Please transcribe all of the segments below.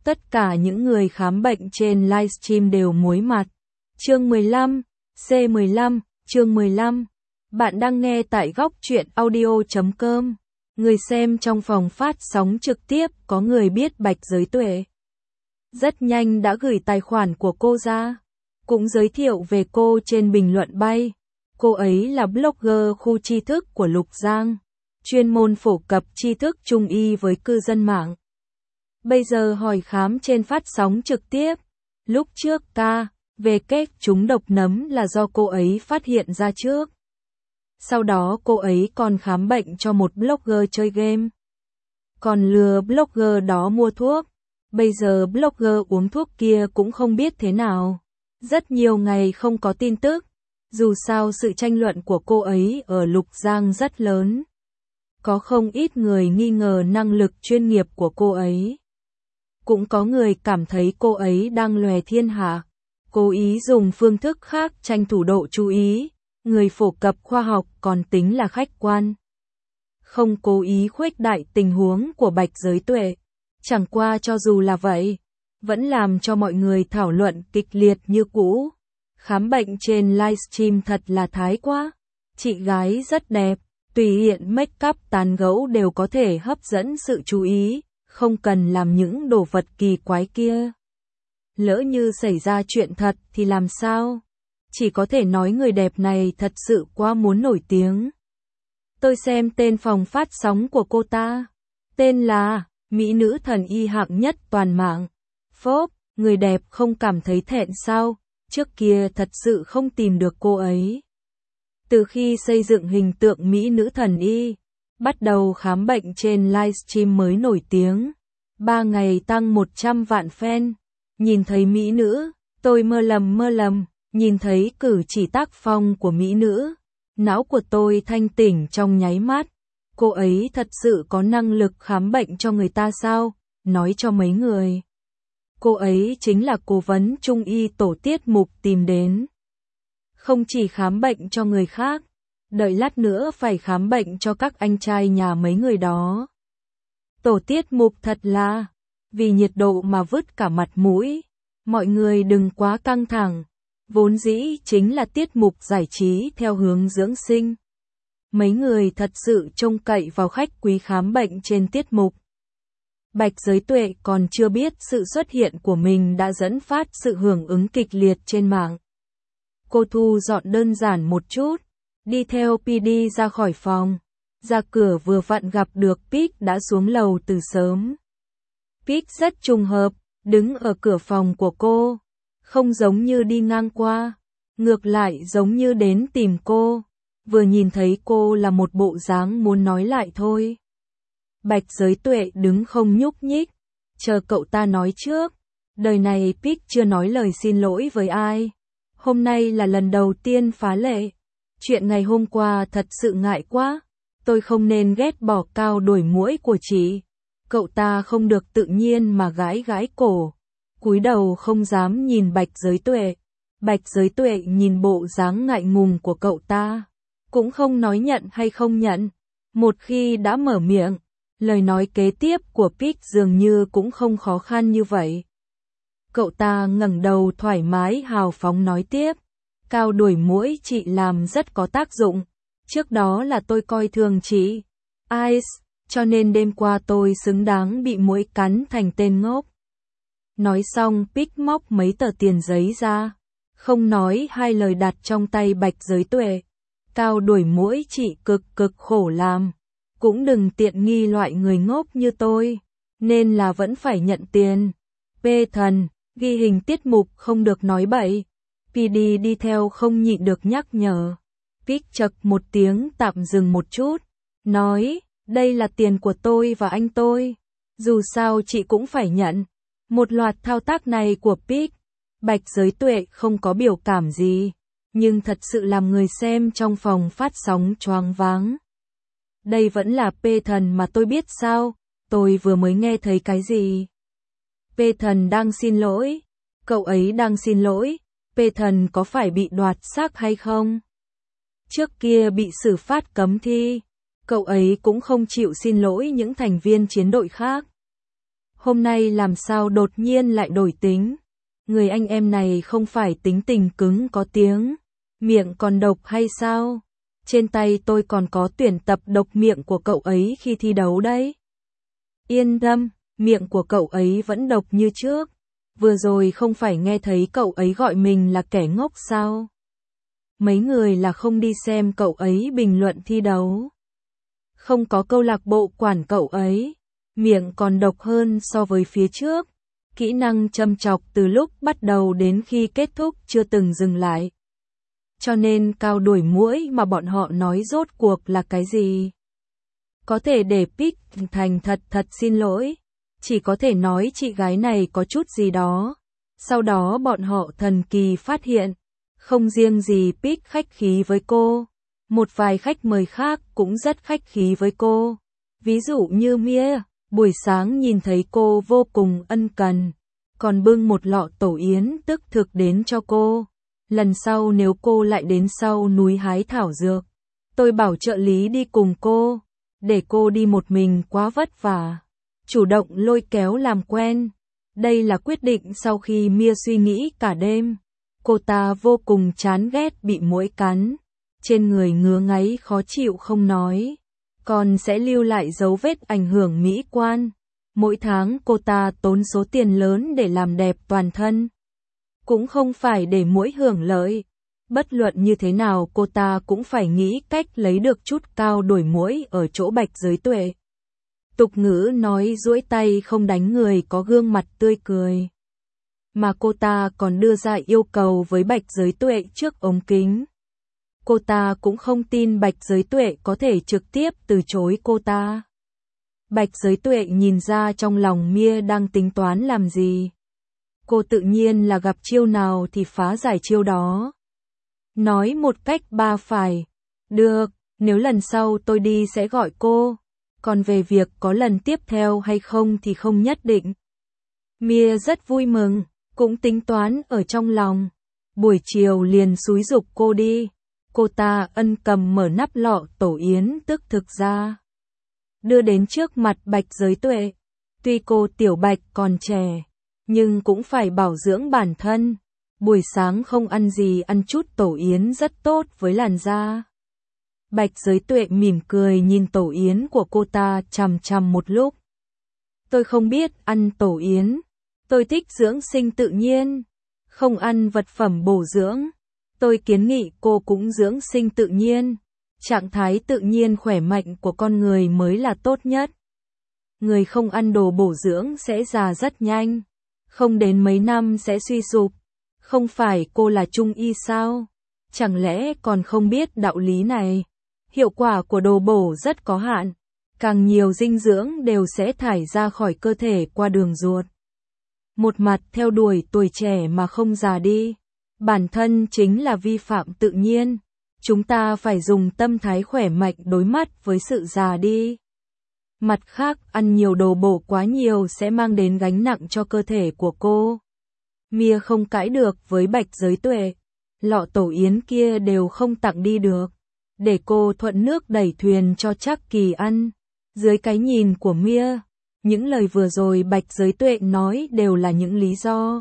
Tất cả những người khám bệnh trên livestream đều muối mặt. Chương 15, C15, chương 15. Bạn đang nghe tại góc truyện audio.com. Người xem trong phòng phát sóng trực tiếp có người biết Bạch Giới Tuệ. Rất nhanh đã gửi tài khoản của cô ra. Cũng giới thiệu về cô trên bình luận bay. Cô ấy là blogger khu tri thức của Lục Giang. Chuyên môn phổ cập tri thức trung y với cư dân mạng. Bây giờ hỏi khám trên phát sóng trực tiếp. Lúc trước KVK trúng độc nấm là do cô ấy phát hiện ra trước. Sau đó cô ấy còn khám bệnh cho một blogger chơi game. Còn lừa blogger đó mua thuốc. Bây giờ blogger uống thuốc kia cũng không biết thế nào. Rất nhiều ngày không có tin tức. Dù sao sự tranh luận của cô ấy ở Lục Giang rất lớn. Có không ít người nghi ngờ năng lực chuyên nghiệp của cô ấy. Cũng có người cảm thấy cô ấy đang lòe thiên hạ, cố ý dùng phương thức khác tranh thủ độ chú ý, người phổ cập khoa học còn tính là khách quan. Không cố ý khuếch đại tình huống của Bạch Giới Tuệ, chẳng qua cho dù là vậy, vẫn làm cho mọi người thảo luận kịch liệt như cũ. Khám bệnh trên livestream thật là thái quá, chị gái rất đẹp, tùy hiện make up tán gẫu đều có thể hấp dẫn sự chú ý. Không cần làm những đồ vật kỳ quái kia. Lỡ như xảy ra chuyện thật thì làm sao? Chỉ có thể nói người đẹp này thật sự quá muốn nổi tiếng. Tôi xem tên phòng phát sóng của cô ta. Tên là Mỹ nữ thần y hạng nhất toàn mạng. Phốp, người đẹp không cảm thấy thẹn sao? Trước kia thật sự không tìm được cô ấy. Từ khi xây dựng hình tượng Mỹ nữ thần y, bắt đầu khám bệnh trên livestream mới nổi tiếng. 3 ngày tăng 100 vạn fan. Nhìn thấy mỹ nữ, tôi mơ lầm. Nhìn thấy cử chỉ tác phong của mỹ nữ, não của tôi thanh tỉnh trong nháy mắt. Cô ấy thật sự có năng lực khám bệnh cho người ta sao? Nói cho mấy người. Cô ấy chính là cố vấn trung y tổ tiết mục tìm đến. Không chỉ khám bệnh cho người khác, đợi lát nữa phải khám bệnh cho các anh trai nhà mấy người đó. Tổ tiết mục thật là, vì nhiệt độ mà vứt cả mặt mũi. Mọi người đừng quá căng thẳng, vốn dĩ chính là tiết mục giải trí theo hướng dưỡng sinh. Mấy người thật sự trông cậy vào khách quý khám bệnh trên tiết mục. Bạch Giới Tuệ còn chưa biết sự xuất hiện của mình đã dẫn phát sự hưởng ứng kịch liệt trên mạng. Cô thu dọn đơn giản một chút. Đi theo PD ra khỏi phòng, ra cửa vừa vặn gặp được Pic đã xuống lầu từ sớm. Pic rất trùng hợp, đứng ở cửa phòng của cô, không giống như đi ngang qua, ngược lại giống như đến tìm cô, vừa nhìn thấy cô là một bộ dáng muốn nói lại thôi. Bạch Giới Tuệ đứng không nhúc nhích, chờ cậu ta nói trước, đời này Pic chưa nói lời xin lỗi với ai, hôm nay là lần đầu tiên phá lệ. Chuyện ngày hôm qua thật sự ngại quá, tôi không nên ghét bỏ Cao đuổi muỗi của chị. Cậu ta không được tự nhiên mà gãi cổ, cúi đầu không dám nhìn Bạch Giới Tuệ. Bạch Giới Tuệ nhìn bộ dáng ngại ngùng của cậu ta, cũng không nói nhận hay không nhận. Một khi đã mở miệng, lời nói kế tiếp của Pic dường như cũng không khó khăn như vậy. Cậu ta ngẩng đầu thoải mái hào phóng nói tiếp. Cao đuổi muỗi chị làm rất có tác dụng. Trước đó là tôi coi thường chị, Ice, cho nên đêm qua tôi xứng đáng bị muỗi cắn thành tên ngốc. Nói xong Pic móc mấy tờ tiền giấy ra, không nói hai lời đặt trong tay Bạch Giới Tuệ. Cao đuổi muỗi chị cực khổ làm, cũng đừng tiện nghi loại người ngốc như tôi, nên là vẫn phải nhận tiền. P thần, ghi hình tiết mục không được nói bậy. PD đi theo không nhịn được nhắc nhở. Pic chậc một tiếng tạm dừng một chút, nói, đây là tiền của tôi và anh tôi, dù sao chị cũng phải nhận. Một loạt thao tác này của Pic, Bạch Giới Tuệ không có biểu cảm gì, nhưng thật sự làm người xem trong phòng phát sóng choáng váng. Đây vẫn là P thần mà tôi biết sao, tôi vừa mới nghe thấy cái gì? P thần đang xin lỗi, cậu ấy đang xin lỗi. P thần có phải bị đoạt xác hay không? Trước kia bị xử phạt cấm thi, cậu ấy cũng không chịu xin lỗi những thành viên chiến đội khác. hôm nay làm sao đột nhiên lại đổi tính? Người anh em này không phải tính tình cứng có tiếng, miệng còn độc hay sao? Trên tay tôi còn có tuyển tập độc miệng của cậu ấy khi thi đấu đấy. Yên tâm, miệng của cậu ấy vẫn độc như trước. Vừa rồi không phải nghe thấy cậu ấy gọi mình là kẻ ngốc sao? Mấy người là không đi xem cậu ấy bình luận thi đấu. Không có câu lạc bộ quản cậu ấy, miệng còn độc hơn so với phía trước. Kỹ năng châm chọc từ lúc bắt đầu đến khi kết thúc chưa từng dừng lại. Cho nên cao đuổi muỗi mà bọn họ nói rốt cuộc là cái gì? Có thể để Pick thành thật xin lỗi. Chỉ có thể nói chị gái này có chút gì đó. Sau đó bọn họ thần kỳ phát hiện. Không riêng gì Pick khách khí với cô. Một vài khách mời khác cũng rất khách khí với cô. Ví dụ như Mia, buổi sáng nhìn thấy cô vô cùng ân cần. Còn bưng một lọ tổ yến tức thực đến cho cô. Lần sau nếu cô lại đến sau núi hái thảo dược, tôi bảo trợ lý đi cùng cô. Để cô đi một mình quá vất vả. Chủ động lôi kéo làm quen. Đây là quyết định sau khi Mia suy nghĩ cả đêm. Cô ta vô cùng chán ghét bị muỗi cắn. Trên người ngứa ngáy khó chịu không nói. Còn sẽ lưu lại dấu vết ảnh hưởng mỹ quan. Mỗi tháng cô ta tốn số tiền lớn để làm đẹp toàn thân. Cũng không phải để muỗi hưởng lợi. Bất luận như thế nào cô ta cũng phải nghĩ cách lấy được chút cao đuổi muỗi ở chỗ Bạch Giới Tuệ. Tục ngữ nói duỗi tay không đánh người có gương mặt tươi cười. Mà cô ta còn đưa ra yêu cầu với Bạch Giới Tuệ trước ống kính. Cô ta cũng không tin Bạch Giới Tuệ có thể trực tiếp từ chối cô ta. Bạch Giới Tuệ nhìn ra trong lòng Mia đang tính toán làm gì. Cô tự nhiên là gặp chiêu nào thì phá giải chiêu đó. Nói một cách ba phải. Được, nếu lần sau tôi đi sẽ gọi cô. Còn về việc có lần tiếp theo hay không thì không nhất định. Mia rất vui mừng, cũng tính toán ở trong lòng. Buổi chiều liền xúi giục cô đi. Cô ta ân cầm mở nắp lọ tổ yến tức thực ra. Đưa đến trước mặt Bạch Giới Tuệ. Tuy cô Tiểu Bạch còn trẻ, nhưng cũng phải bảo dưỡng bản thân. Buổi sáng không ăn gì ăn chút tổ yến rất tốt với làn da. Bạch Giới Tuệ mỉm cười nhìn tổ yến của cô ta chằm chằm một lúc. Tôi không biết ăn tổ yến. Tôi thích dưỡng sinh tự nhiên. Không ăn vật phẩm bổ dưỡng. Tôi kiến nghị cô cũng dưỡng sinh tự nhiên. Trạng thái tự nhiên khỏe mạnh của con người mới là tốt nhất. Người không ăn đồ bổ dưỡng sẽ già rất nhanh. Không đến mấy năm sẽ suy sụp. Không phải cô là trung y sao? Chẳng lẽ còn không biết đạo lý này? Hiệu quả của đồ bổ rất có hạn. Càng nhiều dinh dưỡng đều sẽ thải ra khỏi cơ thể qua đường ruột. Một mặt theo đuổi tuổi trẻ mà không già đi. Bản thân chính là vi phạm tự nhiên. Chúng ta phải dùng tâm thái khỏe mạnh đối mặt với sự già đi. Mặt khác, ăn nhiều đồ bổ quá nhiều sẽ mang đến gánh nặng cho cơ thể của cô. Mia không cãi được với Bạch Giới Tuệ. Lọ tổ yến kia đều không tặng đi được. Để cô thuận nước đẩy thuyền cho Trác Kỳ ăn. Dưới cái nhìn của Mia, những lời vừa rồi Bạch Giới Tuệ nói đều là những lý do.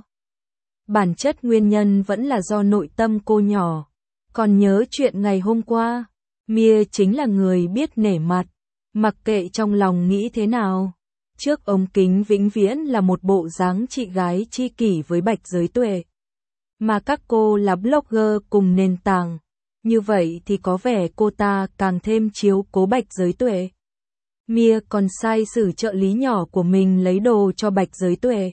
Bản chất nguyên nhân vẫn là do nội tâm cô nhỏ. Còn nhớ chuyện ngày hôm qua, Mia chính là người biết nể mặt, mặc kệ trong lòng nghĩ thế nào. Trước ống kính vĩnh viễn là một bộ dáng chị gái tri kỷ với Bạch Giới Tuệ. Mà các cô là blogger cùng nền tảng, như vậy thì có vẻ cô ta càng thêm chiếu cố Bạch Giới Tuệ. Mia còn sai sử trợ lý nhỏ của mình lấy đồ cho Bạch Giới Tuệ.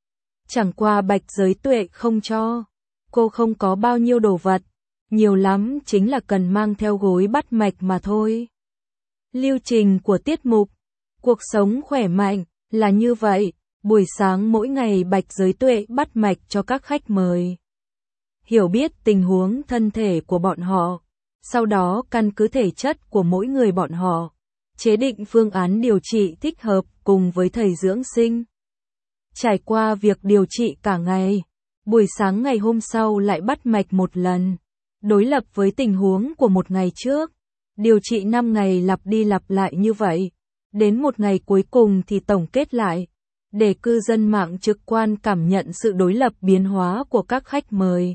Chẳng qua Bạch Giới Tuệ không cho. Cô không có bao nhiêu đồ vật. Nhiều lắm chính là cần mang theo gối bắt mạch mà thôi. Lưu trình của tiết mục Cuộc sống khỏe mạnh là như vậy. Buổi sáng mỗi ngày Bạch Giới Tuệ bắt mạch cho các khách mời. Hiểu biết tình huống thân thể của bọn họ. Sau đó căn cứ thể chất của mỗi người bọn họ. Chế định phương án điều trị thích hợp cùng với thầy dưỡng sinh. Trải qua việc điều trị cả ngày. Buổi sáng ngày hôm sau lại bắt mạch một lần. Đối lập với tình huống của một ngày trước. Điều trị 5 ngày lặp đi lặp lại như vậy. Đến một ngày cuối cùng thì tổng kết lại. để cư dân mạng trực quan cảm nhận sự đối lập biến hóa của các khách mời.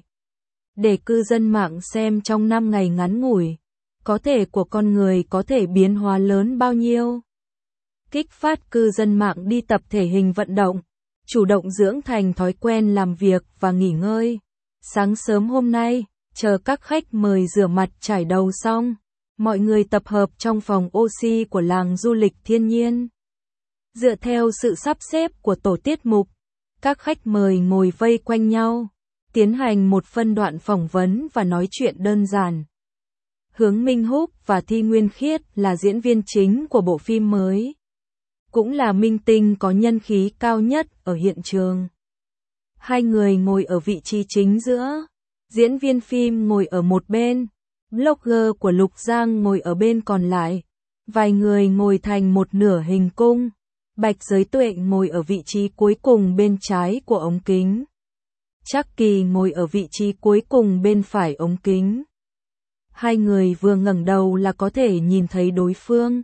Để cư dân mạng xem trong 5 ngày ngắn ngủi, có thể của con người có thể biến hóa lớn bao nhiêu. Kích phát cư dân mạng đi tập thể hình vận động, chủ động dưỡng thành thói quen làm việc và nghỉ ngơi. Sáng sớm hôm nay, chờ các khách mời rửa mặt chải đầu xong, mọi người tập hợp trong phòng oxy của làng du lịch thiên nhiên. Dựa theo sự sắp xếp của tổ tiết mục, các khách mời ngồi vây quanh nhau, tiến hành một phân đoạn phỏng vấn và nói chuyện đơn giản. Hướng Minh Húc và Thi Nguyên Khiết là diễn viên chính của bộ phim mới, cũng là minh tinh có nhân khí cao nhất ở hiện trường. Hai người ngồi ở vị trí chính giữa, diễn viên phim ngồi ở một bên, blogger của Lục Giang ngồi ở bên còn lại, vài người ngồi thành một nửa hình cung. Bạch Giới Tuệ ngồi ở vị trí cuối cùng bên trái của ống kính. Trác Kỳ ngồi ở vị trí cuối cùng bên phải ống kính. Hai người vừa ngẩng đầu là có thể nhìn thấy đối phương.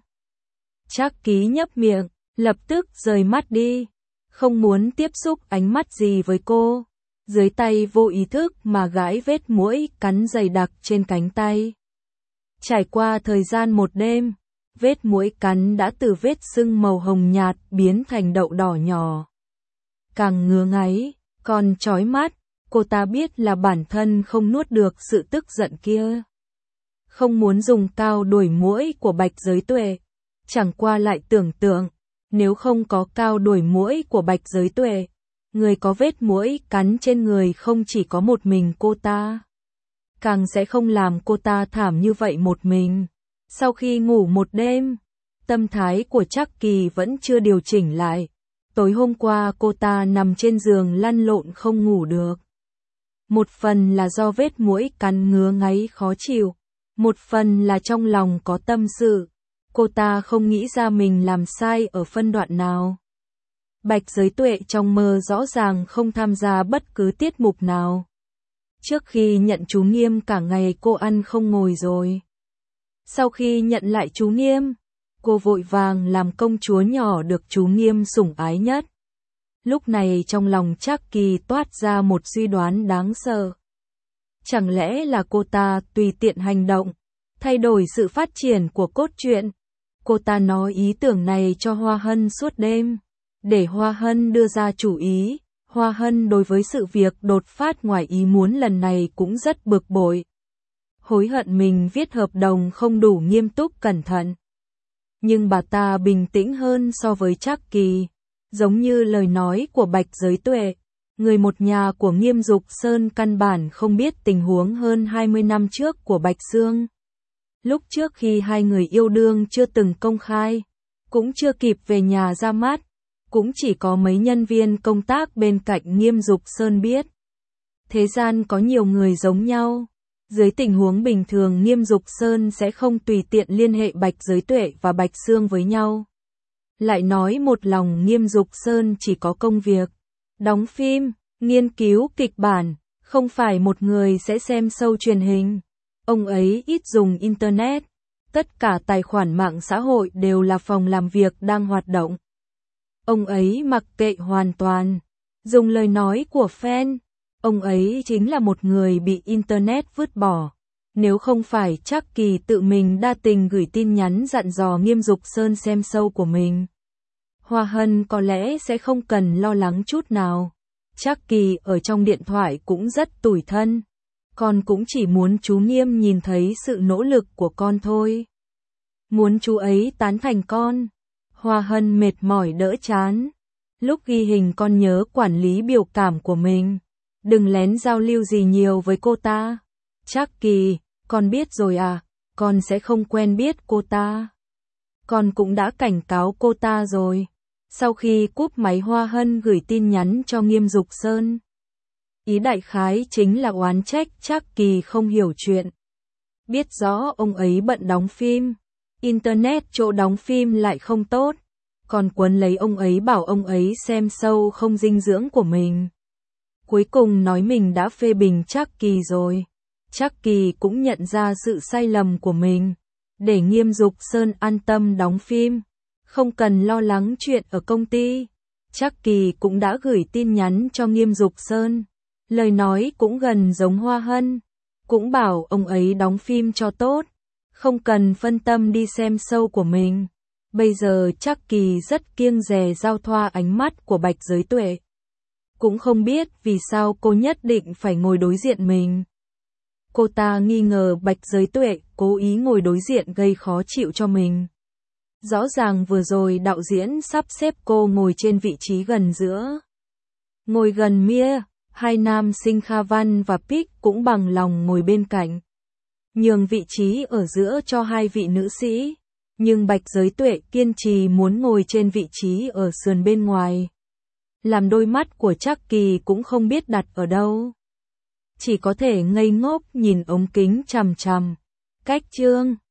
Trác Kỳ nhấp miệng, lập tức rời mắt đi, không muốn tiếp xúc ánh mắt gì với cô. Dưới tay vô ý thức mà gãi vết muỗi cắn dày đặc trên cánh tay. Trải qua thời gian một đêm, vết muỗi cắn đã từ vết sưng màu hồng nhạt biến thành đậu đỏ nhỏ. Càng ngứa ngáy, còn chói mắt, cô ta biết là bản thân không nuốt được sự tức giận kia. Không muốn dùng cao đuổi muỗi của Bạch Giới Tuệ, chẳng qua lại tưởng tượng, nếu không có cao đuổi muỗi của Bạch Giới Tuệ, người có vết muỗi cắn trên người không chỉ có một mình cô ta. Càng sẽ không làm cô ta thảm như vậy một mình. Sau khi ngủ một đêm, tâm thái của Trác Kỳ vẫn chưa điều chỉnh lại. Tối hôm qua cô ta nằm trên giường lăn lộn không ngủ được. Một phần là do vết muỗi cắn ngứa ngáy khó chịu, một phần là trong lòng có tâm sự. Cô ta không nghĩ ra mình làm sai ở phân đoạn nào. Bạch Giới Tuệ trong mơ rõ ràng không tham gia bất cứ tiết mục nào. Trước khi nhận chú Nghiêm cả ngày cô ăn không ngồi rồi. Sau khi nhận lại chú Nghiêm, cô vội vàng làm công chúa nhỏ được chú Nghiêm sủng ái nhất. Lúc này trong lòng Trác Kỳ toát ra một suy đoán đáng sợ. Chẳng lẽ là cô ta tùy tiện hành động, thay đổi sự phát triển của cốt truyện? Cô ta nói ý tưởng này cho Hoa Hân suốt đêm, để Hoa Hân đưa ra chủ ý. Hoa Hân đối với sự việc đột phát ngoài ý muốn lần này cũng rất bực bội. Hối hận mình viết hợp đồng không đủ nghiêm túc cẩn thận. Nhưng bà ta bình tĩnh hơn so với Trác Kỳ. Giống như lời nói của Bạch Giới Tuệ, người một nhà của Nghiêm Dục Sơn căn bản không biết tình huống hơn 20 năm trước của Bạch Sương. Lúc trước khi hai người yêu đương chưa từng công khai, cũng chưa kịp về nhà ra mắt, cũng chỉ có mấy nhân viên công tác bên cạnh Nghiêm Dục Sơn biết. Thế gian có nhiều người giống nhau. Dưới tình huống bình thường Nghiêm Dục Sơn sẽ không tùy tiện liên hệ Bạch Giới Tuệ và Bạch Sương với nhau. Lại nói một lòng Nghiêm Dục Sơn chỉ có công việc, đóng phim, nghiên cứu kịch bản, không phải một người sẽ xem show truyền hình. Ông ấy ít dùng Internet, tất cả tài khoản mạng xã hội đều là phòng làm việc đang hoạt động. Ông ấy mặc kệ hoàn toàn. Dùng lời nói của fan, ông ấy chính là một người bị Internet vứt bỏ. Nếu không phải Trác Kỳ tự mình đa tình gửi tin nhắn dặn dò Nghiêm Dục Sơn xem show của mình, Hoa Hân có lẽ sẽ không cần lo lắng chút nào. Trác Kỳ ở trong điện thoại cũng rất tủi thân. Con cũng chỉ muốn chú Nghiêm nhìn thấy sự nỗ lực của con thôi. Muốn chú ấy tán thành con. Hoa Hân mệt mỏi đỡ chán. Lúc ghi hình con nhớ quản lý biểu cảm của mình. Đừng lén giao lưu gì nhiều với cô ta. Trác Kỳ, con biết rồi à, con sẽ không quen biết cô ta. Con cũng đã cảnh cáo cô ta rồi. Sau khi cúp máy Hoa Hân gửi tin nhắn cho Nghiêm Dục Sơn. Ý đại khái chính là oán trách Trác Kỳ không hiểu chuyện. Biết rõ ông ấy bận đóng phim. Internet chỗ đóng phim lại không tốt. Còn quấn lấy ông ấy bảo ông ấy xem show không dinh dưỡng của mình. Cuối cùng nói mình đã phê bình Trác Kỳ rồi. Trác Kỳ cũng nhận ra sự sai lầm của mình. Để Nghiêm Dục Sơn an tâm đóng phim. Không cần lo lắng chuyện ở công ty. Trắc Kỳ cũng đã gửi tin nhắn cho Nghiêm Dục Sơn. Lời nói cũng gần giống Hoa Hân. Cũng bảo ông ấy đóng phim cho tốt. Không cần phân tâm đi xem show của mình. Bây giờ Trắc Kỳ rất kiêng dè giao thoa ánh mắt của Bạch Giới Tuệ. Cũng không biết vì sao cô nhất định phải ngồi đối diện mình. Cô ta nghi ngờ Bạch Giới Tuệ cố ý ngồi đối diện gây khó chịu cho mình. Rõ ràng vừa rồi đạo diễn sắp xếp cô ngồi trên vị trí gần giữa. Ngồi gần Mia, hai nam sinh Kha Văn và Pic cũng bằng lòng ngồi bên cạnh. Nhường vị trí ở giữa cho hai vị nữ sĩ. Nhưng Bạch Giới Tuệ kiên trì muốn ngồi trên vị trí ở sườn bên ngoài. Làm đôi mắt của Trắc Kỳ cũng không biết đặt ở đâu. Chỉ có thể ngây ngốc nhìn ống kính chằm chằm. Cách chương